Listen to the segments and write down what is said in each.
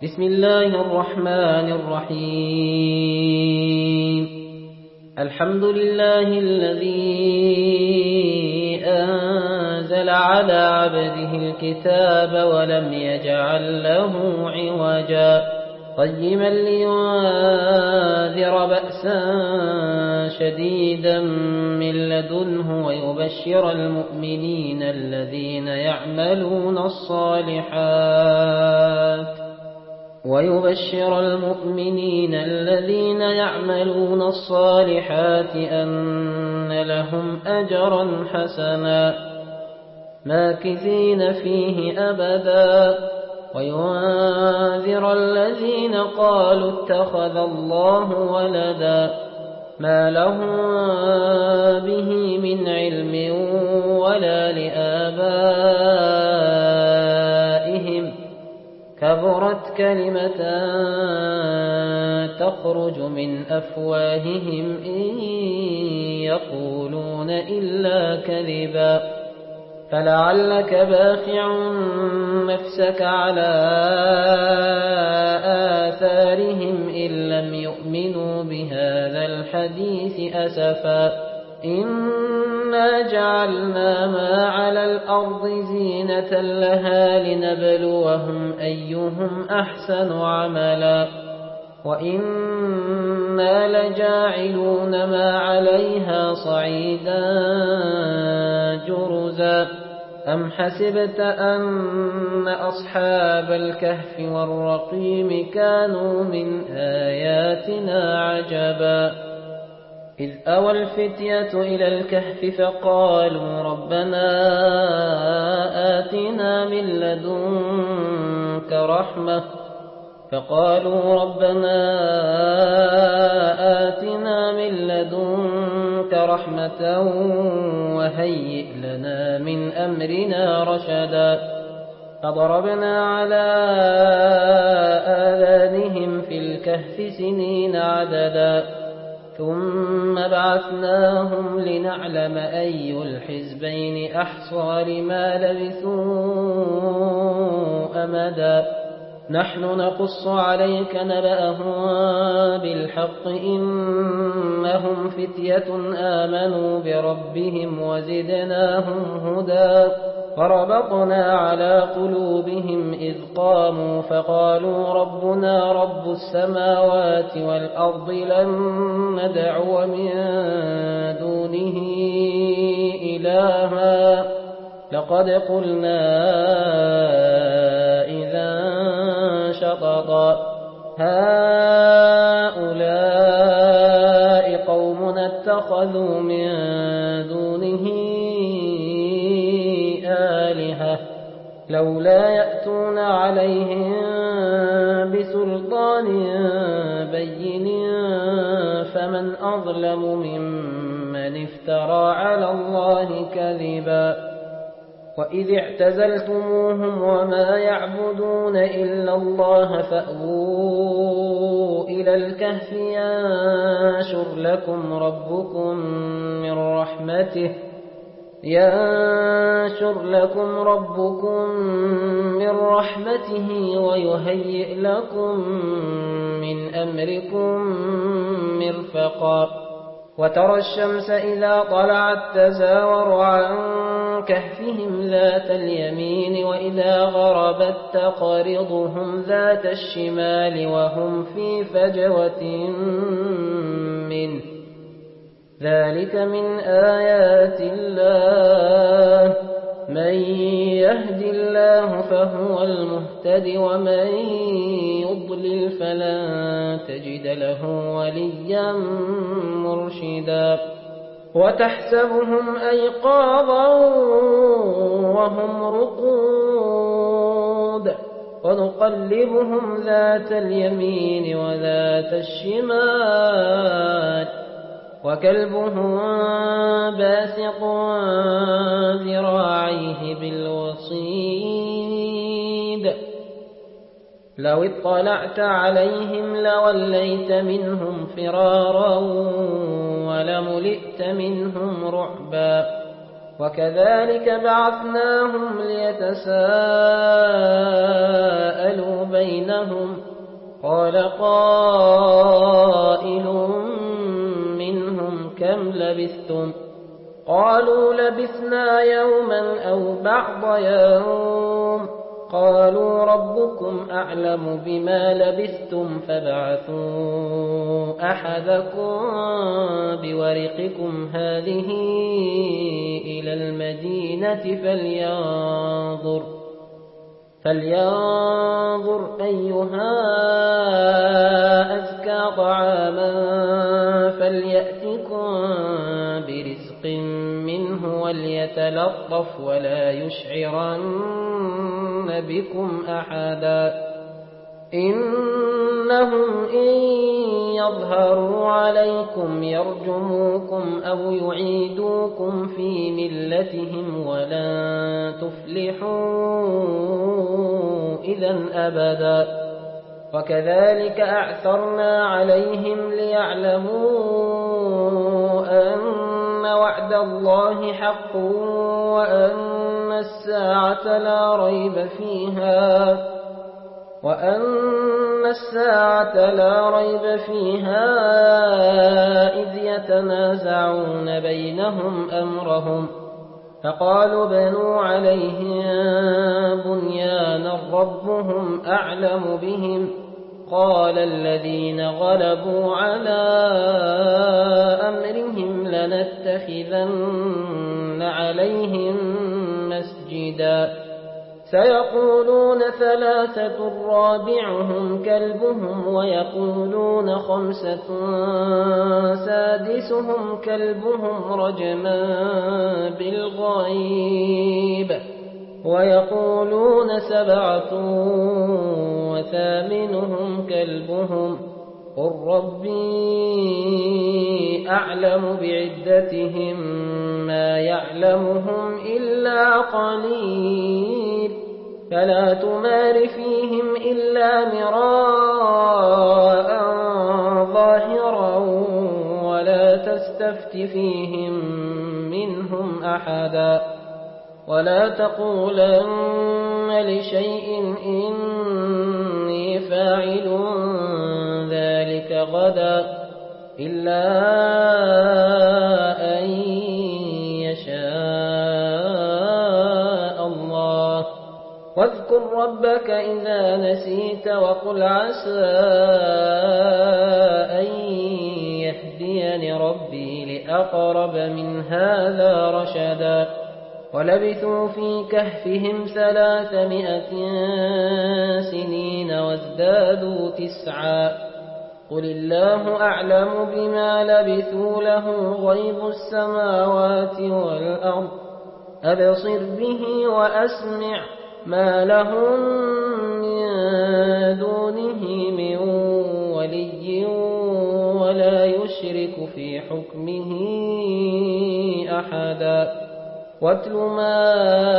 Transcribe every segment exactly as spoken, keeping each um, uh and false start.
بسم الله الرحمن الرحيم. الحمد لله الذي أنزل على عبده الكتاب ولم يجعل له عوجا قيما لينذر بأسا شديدا من لدنه ويبشر المؤمنين الذين يعملون الصالحات ويبشر المؤمنين الذين يعملون الصالحات أن لهم أجرا حسنا ماكثين فيه أبدا وينذر الذين قالوا اتخذ الله ولدا ما لهم به من علم ولا لآبائهم كبرت كلمة تخرج من أفواههم إن يقولون إلا كذبا فلعلك باخع نفسك على آثارهم إن لم يؤمنوا بهذا الحديث أسفا إنا جعلنا ما على الأرض زينة لها لنبلوهم أيهم أحسن عملا وإنا لجاعلون ما عليها صعيدا جرزا أم حسبت أن أصحاب الكهف والرقيم كانوا من آياتنا عجبا إذ أوى الفتية إلى الكهف فقالوا ربنا آتنا من لدنك رحمة فقالوا ربنا آتنا من لدنك رحمة وهيئ لنا من أمرنا رشدا فضربنا على آذانهم في الكهف سنين عددا ثم بعثناهم لنعلم أي الحزبين أحصى لما لبثوا أمدا نحن نقص عليك نبأهم بالحق إنهم فتية آمنوا بربهم وزدناهم هدى فربطنا على قلوبهم إذ قاموا فقالوا ربنا رب السماوات والأرض لن ندعو من دونه إلها لقد قلنا إذا شططا هؤلاء قومنا اتخذوا من دونه آلهة لولا يأتون عليهم بسلطان بين فمن أظلم ممن افترى على الله كذبا وإذ اعتزلتموهم وما يعبدون إلا الله فأووا إلى الكهف ينشر لكم ربكم من رحمته ينشر لكم ربكم من رحمته ويهيئ لكم من أمركم مرفقا وترى الشمس إذا طلعت تزاور عن كهفهم ذات اليمين وإذا غربت تقرضهم ذات الشمال وهم في فجوة منه ذلك من آيات الله من يهد الله فهو المهتد ومن يضلل فلن تجد له وليا مرشدا وتحسبهم أيقاظا وهم رقود ونقلبهم ذات اليمين وذات الشمال وكلبهم باسط ذراعيه بالوصيد لو اطلعت عليهم لوليت منهم فرارا ولملئت منهم رعبا وكذلك بعثناهم ليتساءلوا بينهم قال قائل منهم كم لبثتم قالوا لبثنا يوما أو بعض يوم قالوا ربكم أعلم بما لبثتم فابعثوا أحدكم بورقكم هذه إلى المدينة فلينظر فلينظر أيها أزكى طعاما فليأتكم برزق منه وليتلطف ولا يشعرن بكم أحدا إنهم إن يظهروا عليكم يرجموكم أو يعيدوكم في ملتهم ولن تفلحوا إذا أبدا وكذلك أعثرنا عليهم ليعلموا أن وعد الله حق وأن الساعة لا ريب فيها وأن الساعة لا ريب فيها إذ يتنازعون بينهم أمرهم فقالوا بنوا عليهم بنيانا ربهم أعلم بهم قال الذين غلبوا على أمرهم لنتخذن عليهم مسجدا سيقولون ثلاثة رابعهم كلبهم ويقولون خمسة سادسهم كلبهم رجما بالغيب ويقولون سبعة وثامنهم كلبهم قل ربي أعلم بعدتهم ما يعلمهم إلا قليل فلا تمار فيهم إلا مراء ظاهرا ولا تستفت فيهم منهم أحدا ولا تقولن لشيء إني فاعل ذلك غدا إلا أن يشاء الله واذكر ربك إذا نسيت وقل عسى أن يهديني ربي لأقرب من هذا رشدا ولبثوا في كهفهم ثلاثمائة سنين وازدادوا تسعا قل الله أعلم بما لبثوا له غيب السماوات والأرض أبصر به وأسمع ما لهم من دونه من ولي ولا يشرك في حكمه أحدا واتل ما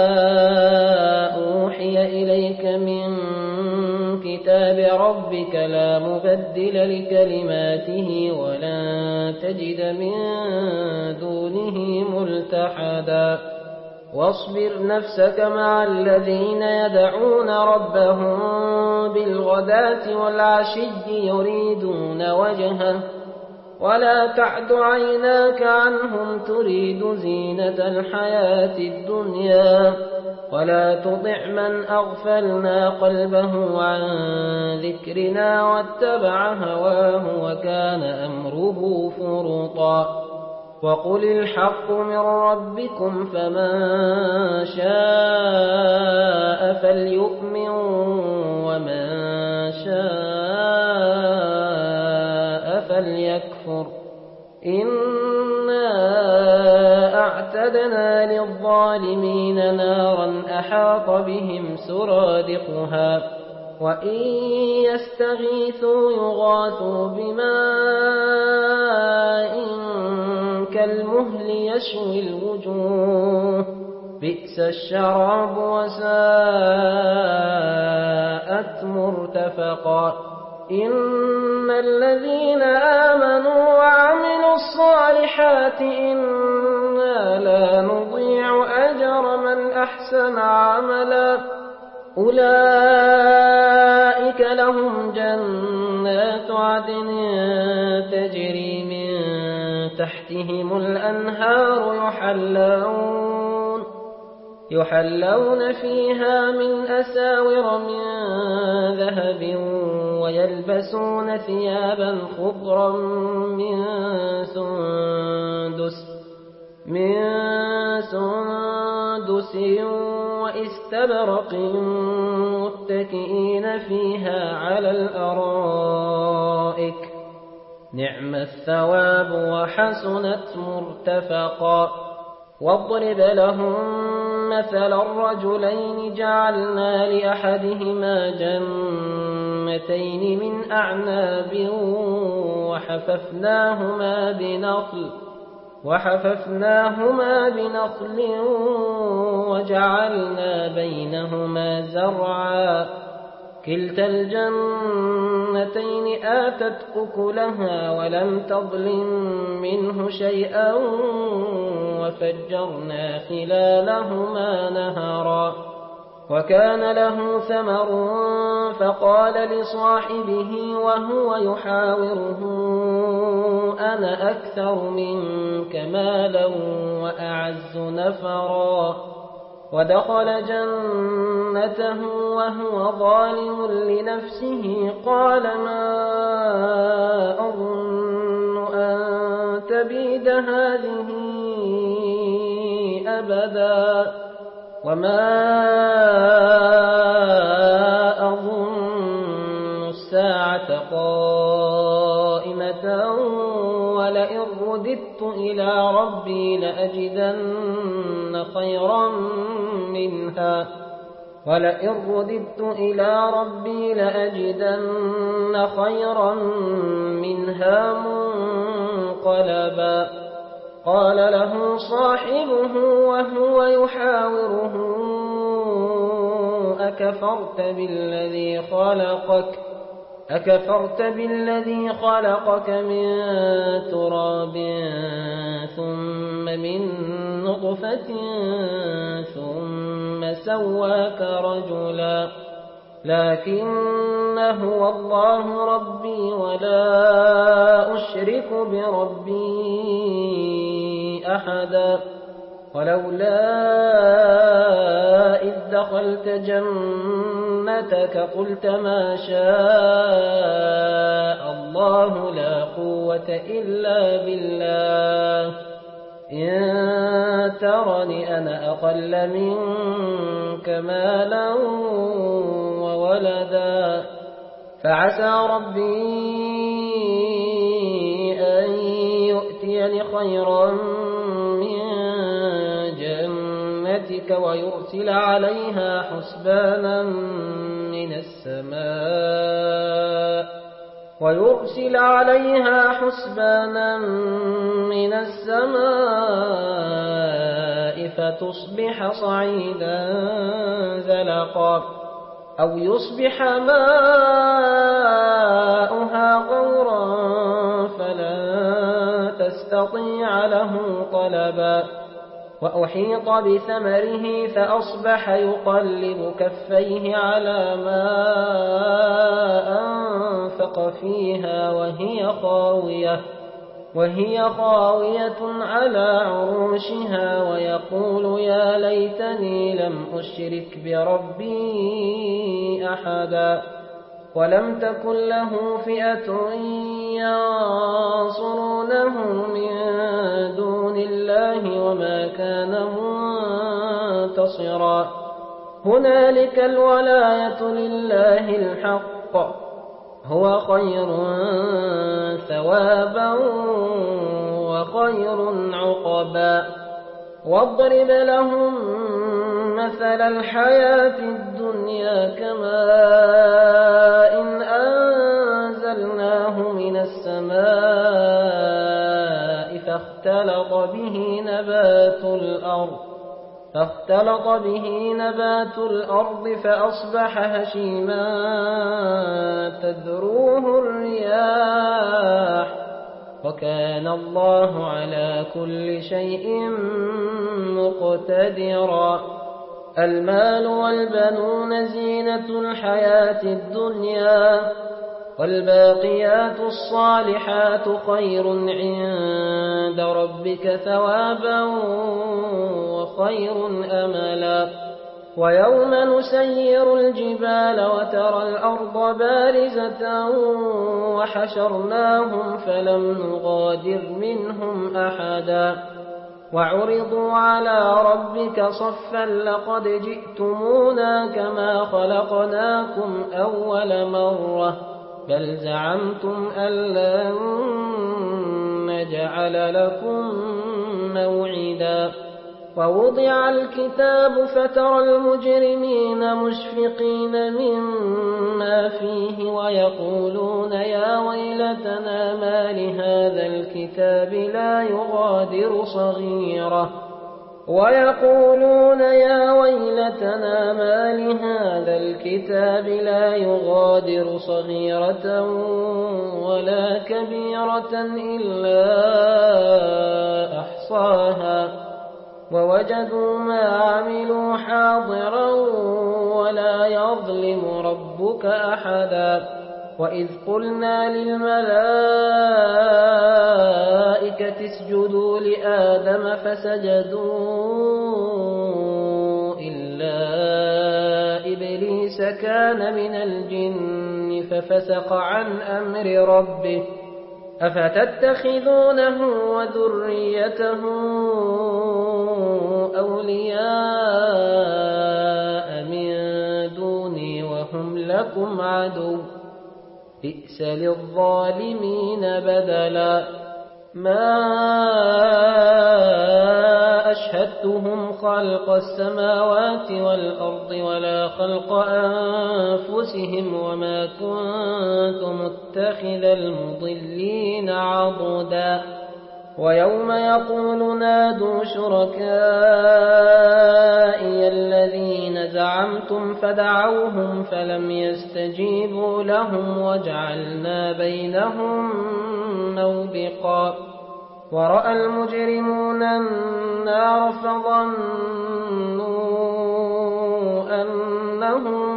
أوحي إليك من كتاب ربك لا مبدل لكلماته ولن تجد من دونه ملتحدا واصبر نفسك مع الذين يدعون ربهم بالغداة والعشي يريدون وجهه ولا تعد عيناك عنهم تريد زينة الحياة الدنيا ولا تطع من أغفلنا قلبه عن ذكرنا واتبع هواه وكان أمره فرطا وقل الحق من ربكم فمن شاء فليؤمن ومن شاء فليكفر إنا أعتدنا للظالمين نارا أحاط بهم سرادقها وإن يستغيثوا يغاثوا بماء كالمهل يشوي الوجوه بئس الشراب وساءت مرتفقا إن الذين آمنوا وعملوا الصالحات إنا لا نضيع أجر من أحسن عملا أولئك لهم جنات عدن تجري من تحتهم الأنهار يحلون يحلون فيها من أساور من ذهب ويلبسون ثيابا خضرا من سندس من سندس وإستبرق متكئين فيها على الأرائك نعم الثواب وحسنت مرتفقا واضرب لهم مثل الرجلين جعلنا لأحدهما جنتين من أعناب وحففناهما بنخل وحففناهما بنخل وجعلنا بينهما زرعا كلتا الجنتين آتت أكلها ولم تظلم منه شيئا وفجرنا خلالهما نهرا وكان له ثمر فقال لصاحبه وهو يحاوره أنا أكثر منك مالا وأعز نفرا ودخل جنته وهو ظالم لنفسه قال ما أظن أن تبيد هذه أبدا وما أظن الساعة قائمة ولئن رددت إلى ربي لأجدن خيرا منها ولئن رددت إلى ربي لأجدن خيرا منها منقلبا قال له صاحبه وهو يحاوره أكفرت بالذي خلقك أكفرت بالذي خلقك من تراب ثم من نطفة ثم سواك رجلا لكن هو الله ربي ولا أشرك بربي أحدا ولولا إذ دخلت جنتك قلت ما شاء الله لا قوة إلا بالله إن ترني أنا أقل منك مالا وولدا فعسى ربي أن يؤتيني خيرا من جنتك ويرسل عليها حسبانا من السماء ويرسل عليها حسبانا من السماء فتصبح صعيدا زلقا أو يصبح ماؤها غورا فلن تستطيع له طلبا وأحيط بثمره فأصبح يقلب كفيه على ما أنفق فيها وهي خاوية وهي خاوية على عروشها ويقول يا ليتني لم أشرك بربي أحدا ولم تكن له فئة ينصرونه من دون الله وما كان منتصرا هنالك الولاية لله الحق هو خير ثوابا وخير عقبا واضرب لهم مثل الحياة الدنيا كماء إن أنزلناه من السماء فاختلط به نبات الأرض فاختلط به نبات الأرض فأصبح هشيما تذروه الرياح وكان الله على كل شيء مقتدرا. المال والبنون زينة الحياة الدنيا والباقيات الصالحات خير عند ربك ثوابا وخير أملا. ويوم نسير الجبال وترى الأرض بارزة وحشرناهم فلم نغادر منهم أحدا وعرضوا على ربك صفا لقد جئتمونا كما خلقناكم أول مرة بل زعمتم أن لن نجعل لكم موعدا. ووضع الكتاب فترى المجرمين مشفقين مما فيه ويقولون يا ويلتنا ما لهذا الكتاب لا يغادر صغيرة ويقولون يا ويلتنا ما لهذا الكتاب لا يغادر صغيرة ولا كبيرة إلا أحصاها ووجدوا ما عملوا حاضرا ولا يظلم ربك أحدا. وإذ قلنا للملائكة اسجدوا لآدم فسجدوا إلا إبليس كان من الجن ففسق عن أمر ربه أفتتخذونه وذريته أولياء من دوني وهم لكم عدو بئس للظالمين بدلا. ما أشهدتهم خلق السماوات والأرض ولا خلق أنفسهم وما كنت متخذ المضلين عضدا. ويوم يقول نادوا شركائي الذين زعمتم فدعوهم فلم يستجيبوا لهم وجعلنا بينهم موبقا. ورأى المجرمون النار فظنوا أنهم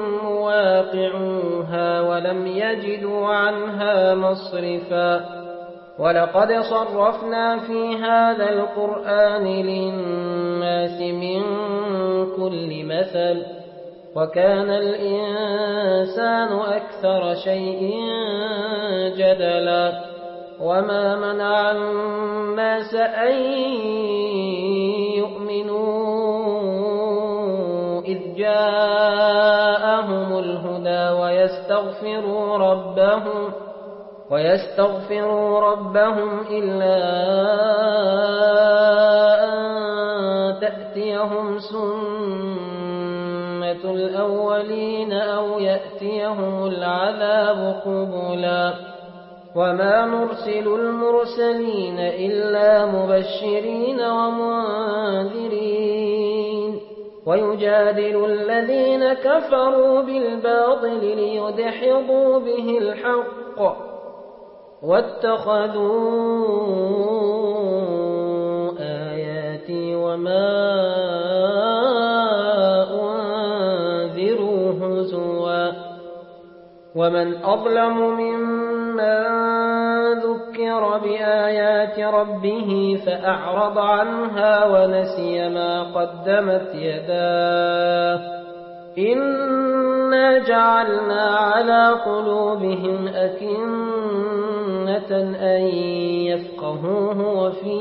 مواقعوها ولم يجدوا عنها مصرفا. ولقد صرفنا في هذا القرآن للناس من كل مثل وكان الإنسان أكثر شيء جدلا. وما منع الناس أن يؤمنوا إذ جاءهم الهدى ويستغفروا ربهم ويستغفروا ربهم إلا أن تأتيهم سنة الأولين أو يأتيهم العذاب قبلا. وما نرسل المرسلين إلا مبشرين ومنذرين ويجادل الذين كفروا بالباطل ليدحضوا به الحق واتخذوا آياتي وما أنذروا هزوا. ومن أظلم ممن ذكر بآيات ربه فأعرض عنها ونسي ما قدمت يداه إنا جعلنا على قلوبهم أكنة أن يفقهوه وفي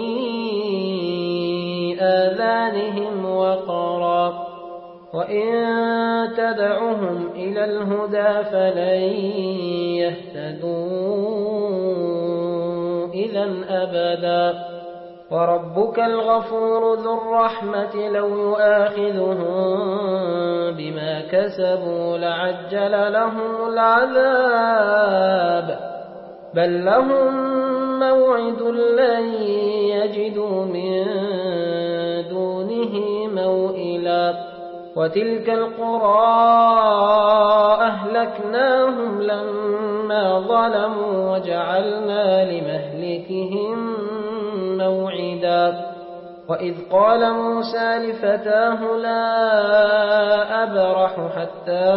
آذانهم وقرا وإن تدعهم إلى الهدى فلن يهتدوا إذا أبدا. وربك الغفور ذو الرحمة لو يؤاخذهم بما كسبوا لعجل لهم العذاب بل لهم موعد لن يجدوا من دونه موعدا وتلك القرى أهلكناهم لما ظلموا وجعلنا لمهلكهم موعدا وإذ قال موسى لفتاه لا أبرح حتى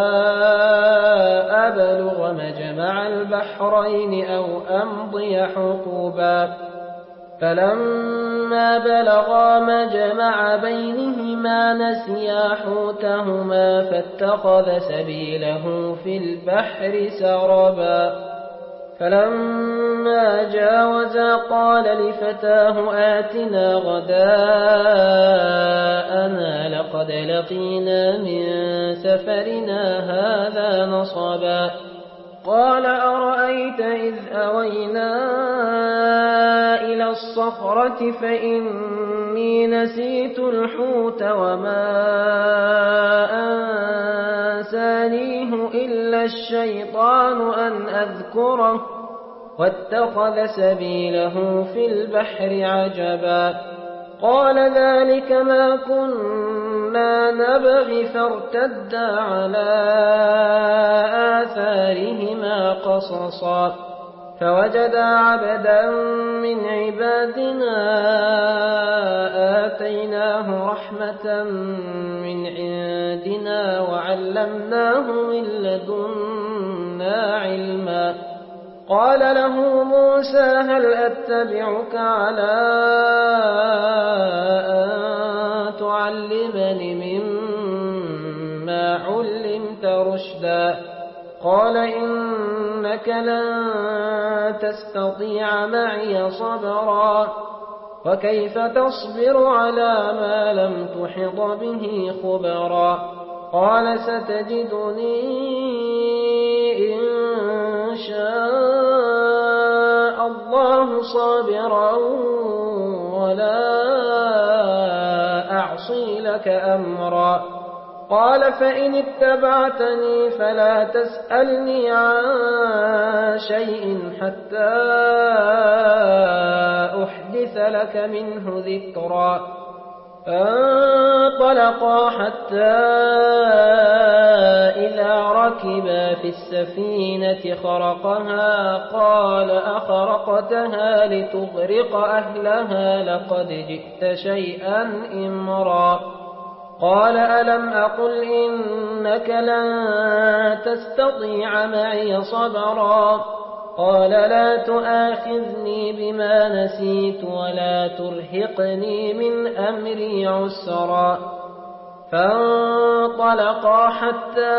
أبلغ مجمع البحرين أو أمضي حقوبا فلما بلغا مجمع بينهما نسيا حوتهما فاتخذ سبيله في البحر سربا فلما جاوزا قال لفتاه آتنا غداءنا لقد لقينا من سفرنا هذا نصبا قال أرأيت إذ أوينا إلى الصخرة فإني نسيت الحوت وما أنسانيه إلا الشيطان أن أذكره واتخذ سبيله في البحر عجبا قال ذلك ما كنا نبغي فارتدا على آثارهما قصصا فوجدا عبدا من عبادنا آتيناه رحمة من عندنا وعلمناه من لدنا علما قال له موسى هل أتبعك على أن تعلمني مما علمت رشدا قال إنك لن تستطيع معي صبرا وكيف تصبر على ما لم تحط به خبرا قال ستجدني إن شاء الله صابرا ولا أعصي لك أمرا قال فإن اتبعتني فلا تسألني عن شيء حتى أحدث لك منه ذكرا فانطلقا حتى إذا ركبا في السفينة خرقها قال أخرقتها لتغرق أهلها لقد جئت شيئا إمرا قال ألم أقل إنك لن تستطيع معي صبرا قال لا تؤاخذني بما نسيت ولا ترهقني من أمري عسرا فانطلقا حتى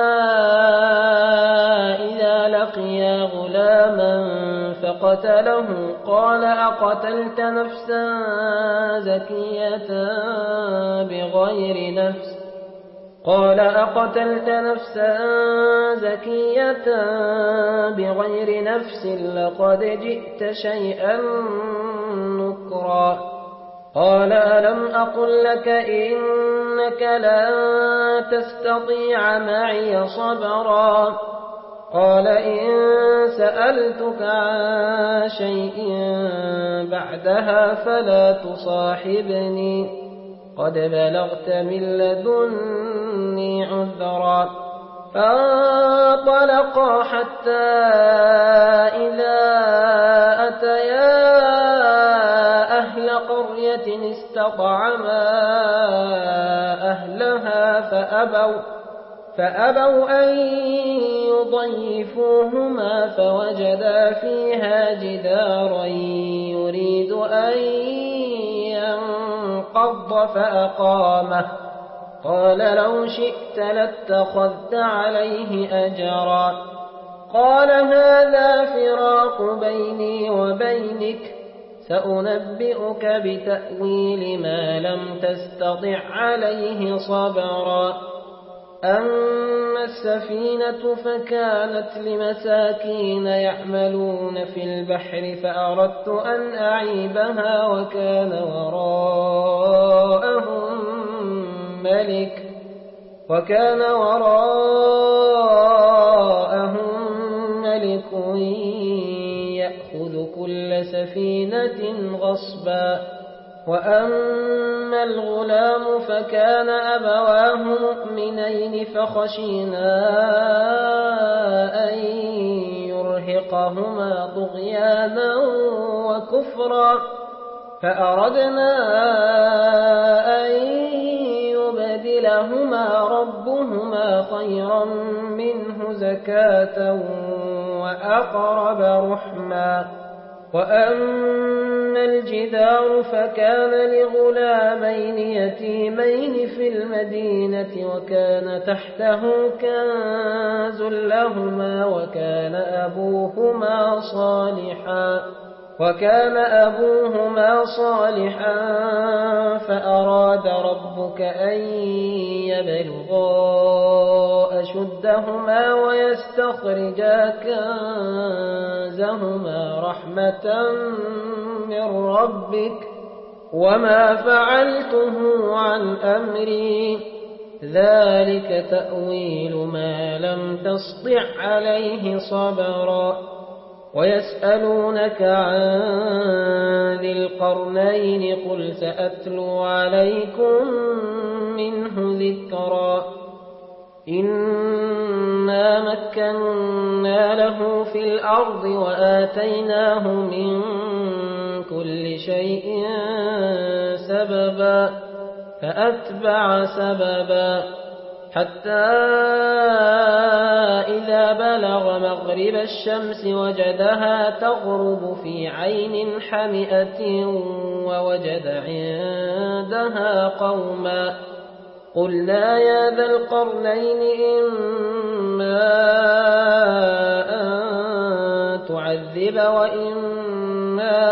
إذا لقيا غلاما فقتله قال أقتلت نفسا زكية بغير نفس قال أقتلت نفسا زكية بغير نفس لقد جئت شيئا نكرا قال ألم أقل لك إنك لن تستطيع معي صبرا قال إن سألتك عن شيء بعدها فلا تصاحبني قد بلغت من لدني عذرا فانطلقا حتى إذا أتيا أهل قرية استطعما أهلها فأبوا, فأبوا أن يضيفوهما فوجدا فيها جدارا يريد أن ينقض فأقامه قال لو شئت لاتخذت عليه أجرا قال هذا فراق بيني وبينك سأنبئك بتأويل ما لم تستطع عليه صبرا أما السفينة فكانت لمساكين يعملون في البحر فأردت أن أعيبها وكان وراءهم ملك وكان وراءهم ملك يأخذ كل سفينة غصبا وأما الغلام فكان أبواه مؤمنين فخشينا أن يرهقهما طغيانا وكفرا فأردنا أن يبدلهما ربهما خيرا منه زكاة وأقرب رحما. وأما الجدار فكان لغلامين يتيمين في المدينة وكان تحته كنز لهما وكان أبوهما صالحا وكان أبوهما صالحا فأراد ربك أن يبلغا أشدهما ويستخرجا كنزهما رحمة من ربك وما فعلته عن أمري ذلك تأويل ما لم تسطع عليه صبرا. ويسألونك عن ذي القرنين قل سأتلو عليكم منه ذكرا. إنا مكنا له في الأرض وآتيناه من كل شيء سببا فأتبع سببا حتى إذا بلغ مغرب الشمس وجدها تغرب في عين حمئة ووجد عندها قوما قلنا يا ذا القرنين إما أن تعذب وإما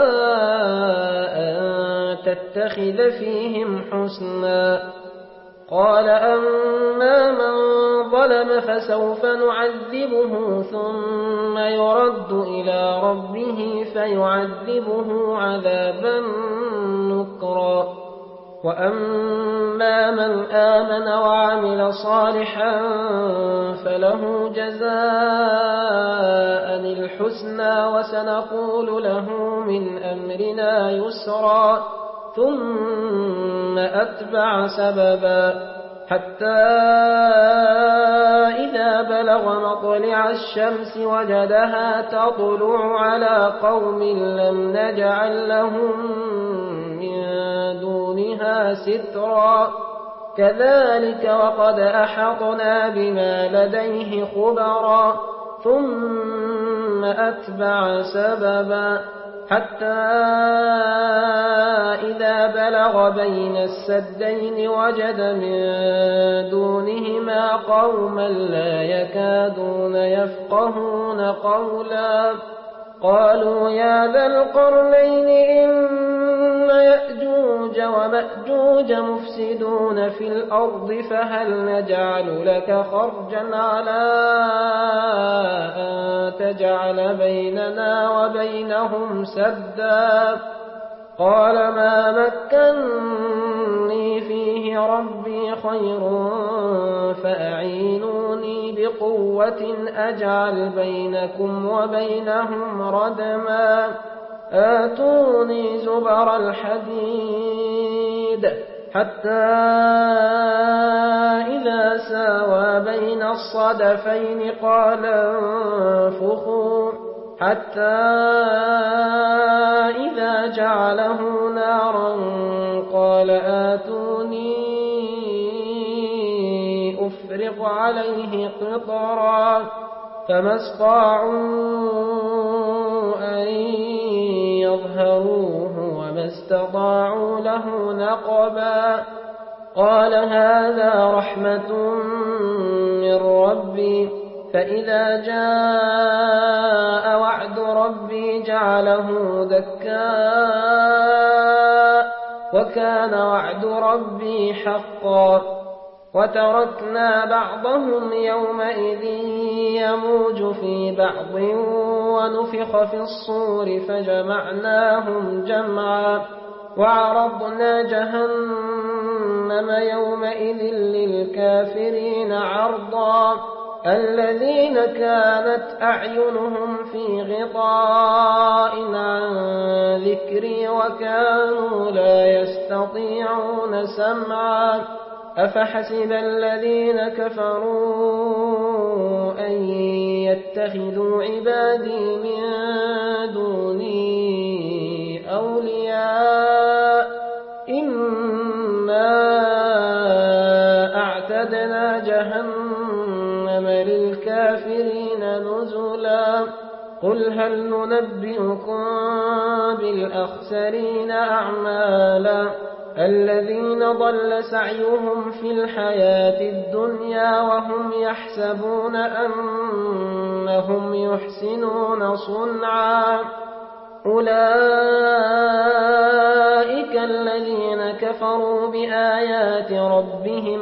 أن تتخذ فيهم حسنا. قال أما من ظلم فسوف نعذبه ثم يرد إلى ربه فيعذبه عذابا نكرا. وأما من آمن وعمل صالحا فله جزاء الحسنى وسنقول له من أمرنا يسرا ثم أتبع سببا حتى إذا بلغ مطلع الشمس وجدها تطلع على قوم لم نجعل لهم من دونها سترا كذلك وقد أحطنا بما لديه خبرا ثم أتبع سببا حتى إذا بلغ بين السدين وجد من دونهما قوما لا يكادون يفقهون قولا قالوا يا ذا القرنين إن يأجوج ومأجوج مفسدون في الأرض فهل نجعل لك خرجا على أن تجعل بيننا وبينهم سدا قال ما مكنني فيه ربي خير فأعينوني بقوة أجعل بينكم وبينهم ردما آتوني زبر الحديد حتى إذا ساوى بين الصدفين قال انفخوا حتى إذا جعله نارا قال آتوني أفرغ عليه قطرا فما استطاعوا أن يظهروه وما استطاعوا له نقبا قال هذا رحمة من ربي فإذا جاء وعد ربي جعله دكاء وكان وعد ربي حقا وتركنا بعضهم يومئذ يموج في بعض ونفخ في الصور فجمعناهم جمعا وعرضنا جهنم يومئذ للكافرين عرضا الذين كانت أعينهم في غطاء عن ذكري وكانوا لا يستطيعون سمعا أفحسب الذين كفروا أن يتخذوا عبادي من دوني أولياء إنا أعتدنا جهنم للكافرين نزلا قل هل ننبئكم بالأخسرين أعمالا الذين ضل سعيهم في الحياة الدنيا وهم يحسبون أنهم يحسنون صنعا أولئك الذين كفروا بآيات ربهم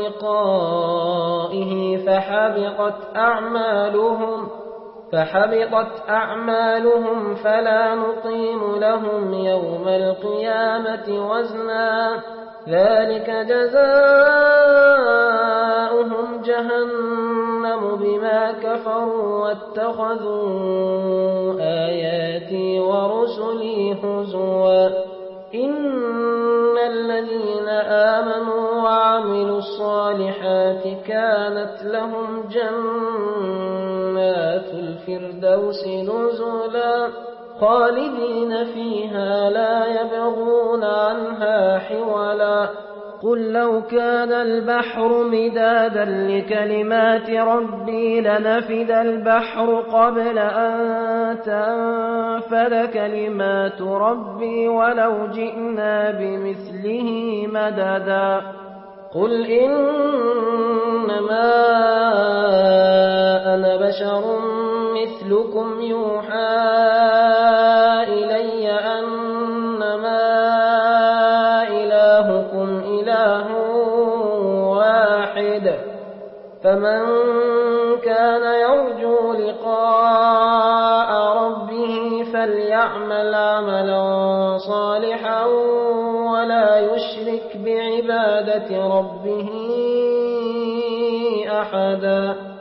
ولقائه فحبطت أعمالهم فحبطت أعمالهم فلا نقيم لهم يوم القيامة وزنا ذلك جزاؤهم جهنم بما كفروا واتخذوا آياتي ورسلي هزوا إن الذين آمنوا وعملوا الصالحات كانت لهم جنات الفردوس نزلا خالدين فيها لا يبغون عنها حولا قل لو كان البحر مدادا لكلمات ربي لنفد البحر قبل أن تنفد كلمات ربي ولو جئنا بمثله مددا قل إنما أنا بشر مثلكم يوحى إلي أنما إلهكم إله واحد فمن كان يرجو لقاء ربه فليعمل عملا صالحا ولا يشرك بعبادة ربه أحدا